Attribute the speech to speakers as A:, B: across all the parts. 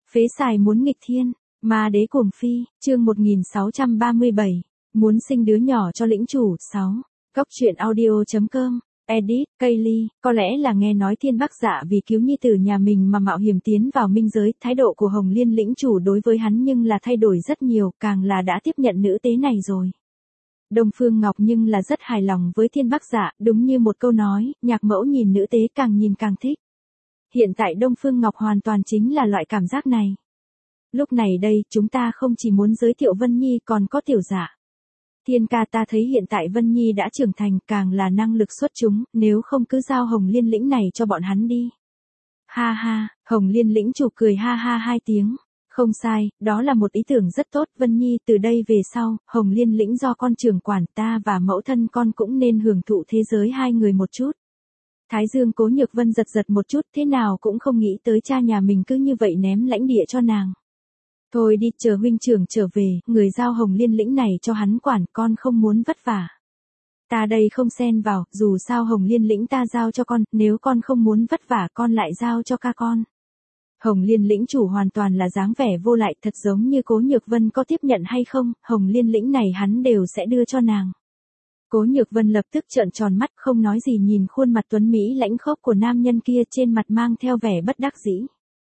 A: Phế xài muốn nghịch thiên, ma đế cuồng phi, chương 1637, muốn sinh đứa nhỏ cho lĩnh chủ, 6. Cóc truyện audio.com, edit, Kaylee, có lẽ là nghe nói Thiên Bắc Dạ vì cứu nhi tử nhà mình mà mạo hiểm tiến vào minh giới, thái độ của Hồng Liên lĩnh chủ đối với hắn nhưng là thay đổi rất nhiều, càng là đã tiếp nhận nữ tế này rồi. Đông Phương Ngọc nhưng là rất hài lòng với Thiên Bắc Dạ, đúng như một câu nói, nhạc mẫu nhìn nữ tế càng nhìn càng thích. Hiện tại Đông Phương Ngọc hoàn toàn chính là loại cảm giác này. Lúc này đây, chúng ta không chỉ muốn giới thiệu Vân Nhi còn có Tiểu Dạ. Thiên ca, ta thấy hiện tại Vân Nhi đã trưởng thành, càng là năng lực xuất chúng, nếu không cứ giao Hồng Liên lĩnh này cho bọn hắn đi. Ha ha, Hồng Liên lĩnh chủ cười ha ha hai tiếng. Không sai, đó là một ý tưởng rất tốt, Vân Nhi, từ đây về sau, Hồng Liên lĩnh do con trưởng quản, ta và mẫu thân con cũng nên hưởng thụ thế giới hai người một chút. Thái Dương Cố Nhược Vân giật giật một chút, thế nào cũng không nghĩ tới cha nhà mình cứ như vậy ném lãnh địa cho nàng. Thôi đi, chờ huynh trưởng trở về, người giao Hồng Liên lĩnh này cho hắn quản, con không muốn vất vả. Ta đây không xen vào, dù sao Hồng Liên lĩnh ta giao cho con, nếu con không muốn vất vả con lại giao cho ca con. Hồng Liên lĩnh chủ hoàn toàn là dáng vẻ vô lại, thật giống như Cố Nhược Vân có tiếp nhận hay không, Hồng Liên lĩnh này hắn đều sẽ đưa cho nàng. Cố Nhược Vân lập tức trợn tròn mắt, không nói gì, nhìn khuôn mặt tuấn mỹ lãnh khốc của nam nhân kia, trên mặt mang theo vẻ bất đắc dĩ.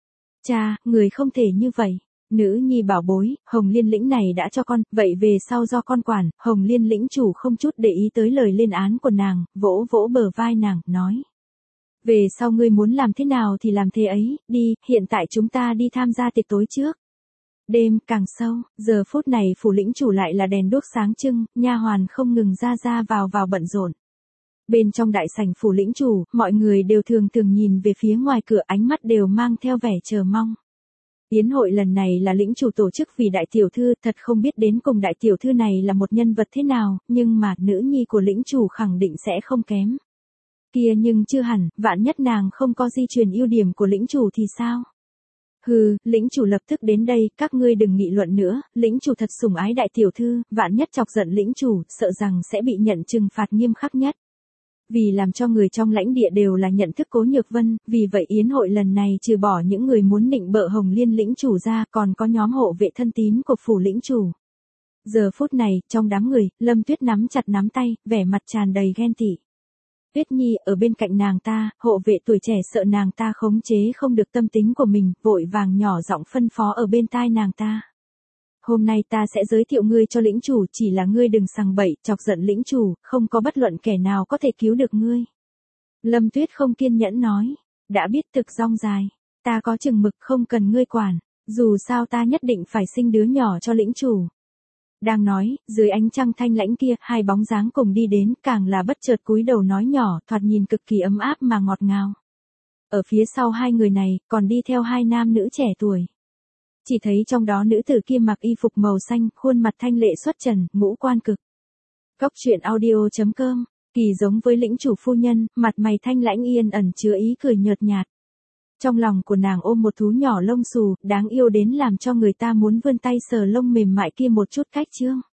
A: Cha, người không thể như vậy. Nữ nhi bảo bối, Hồng Liên lĩnh này đã cho con, vậy về sau do con quản. Hồng Liên lĩnh chủ không chút để ý tới lời lên án của nàng, vỗ vỗ bờ vai nàng, nói. Về sau ngươi muốn làm thế nào thì làm thế ấy, đi, hiện tại chúng ta đi tham gia tiệc tối trước. Đêm càng sâu, giờ phút này phủ lĩnh chủ lại là đèn đuốc sáng trưng, nha hoàn không ngừng ra vào bận rộn. Bên trong đại sảnh phủ lĩnh chủ, mọi người đều thường nhìn về phía ngoài cửa, ánh mắt đều mang theo vẻ chờ mong. Yến hội lần này là lĩnh chủ tổ chức vì đại tiểu thư, thật không biết đến cùng đại tiểu thư này là một nhân vật thế nào, nhưng mà nữ nhi của lĩnh chủ khẳng định sẽ không kém. Kia nhưng chưa hẳn, vạn nhất nàng không có di truyền ưu điểm của lĩnh chủ thì sao? Hừ, lĩnh chủ lập tức đến đây, các ngươi đừng nghị luận nữa, lĩnh chủ thật sủng ái đại tiểu thư, vạn nhất chọc giận lĩnh chủ, sợ rằng sẽ bị nhận trừng phạt nghiêm khắc nhất. Vì làm cho người trong lãnh địa đều là nhận thức Cố Nhược Vân, vì vậy yến hội lần này trừ bỏ những người muốn nịnh bợ Hồng Liên lĩnh chủ ra, còn có nhóm hộ vệ thân tín của phủ lĩnh chủ. Giờ phút này, trong đám người, Lâm Tuyết nắm chặt nắm tay, vẻ mặt tràn đầy ghen tị. Tuyết Nhi ở bên cạnh nàng ta, hộ vệ tuổi trẻ sợ nàng ta khống chế không được tâm tính của mình, vội vàng nhỏ giọng phân phó ở bên tai nàng ta. Hôm nay ta sẽ giới thiệu ngươi cho lĩnh chủ, chỉ là ngươi đừng sằng bậy, chọc giận lĩnh chủ, không có bất luận kẻ nào có thể cứu được ngươi. Lâm Tuyết không kiên nhẫn nói, đã biết thực rong dài, ta có chừng mực không cần ngươi quản, dù sao ta nhất định phải sinh đứa nhỏ cho lĩnh chủ. Đang nói, dưới ánh trăng thanh lãnh kia, hai bóng dáng cùng đi đến, càng là bất chợt cúi đầu nói nhỏ, thoạt nhìn cực kỳ ấm áp mà ngọt ngào. Ở phía sau hai người này, còn đi theo hai nam nữ trẻ tuổi. Chỉ thấy trong đó nữ tử kia mặc y phục màu xanh, khuôn mặt thanh lệ xuất trần, ngũ quan cực. Cóc truyện audio.com, kỳ giống với lĩnh chủ phu nhân, mặt mày thanh lãnh yên ẩn chứa ý cười nhợt nhạt. Trong lòng của nàng ôm một thú nhỏ lông xù, đáng yêu đến làm cho người ta muốn vươn tay sờ lông mềm mại kia một chút cách chương.